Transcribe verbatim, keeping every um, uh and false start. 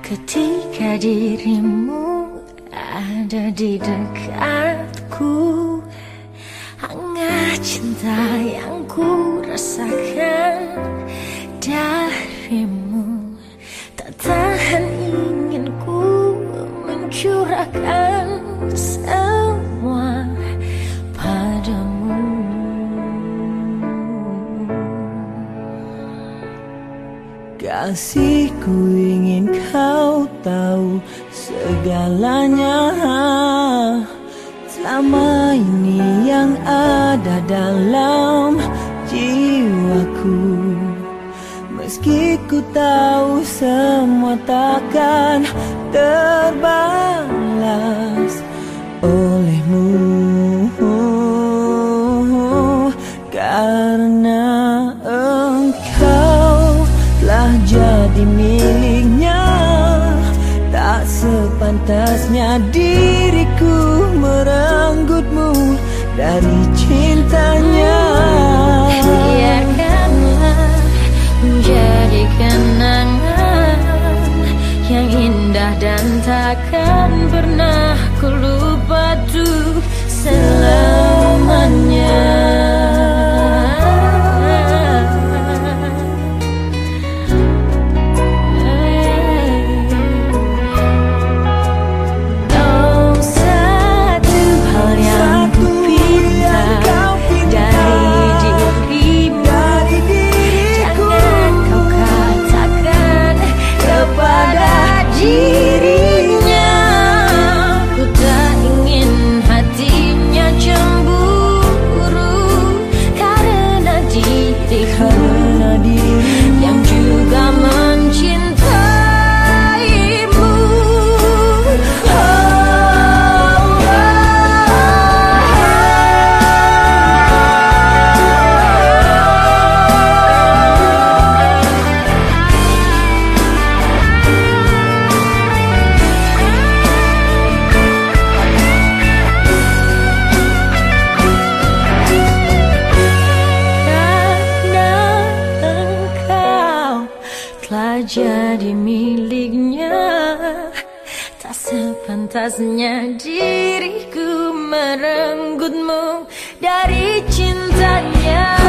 Ketika dirimu ada di dekatku, hangat cinta yang ku rasakan darimu, tak tahan ingin ku mencurahkan semua padamu. Kasihku, ingin kau tahu segalanya. Selama ini yang ada dalam jiwaku, meski ku tahu semua takkan terbalas olehmu, karena engkau telah jadi miliknya. Tak sepantasnya diriku merenggutmu dari cintanya. Biarkanlah menjadi kenangan yang indah dan takkan pernah ku lupa tuh selamanya. Telah jadi miliknya, tak sepantasnya diriku merenggutmu dari cintanya.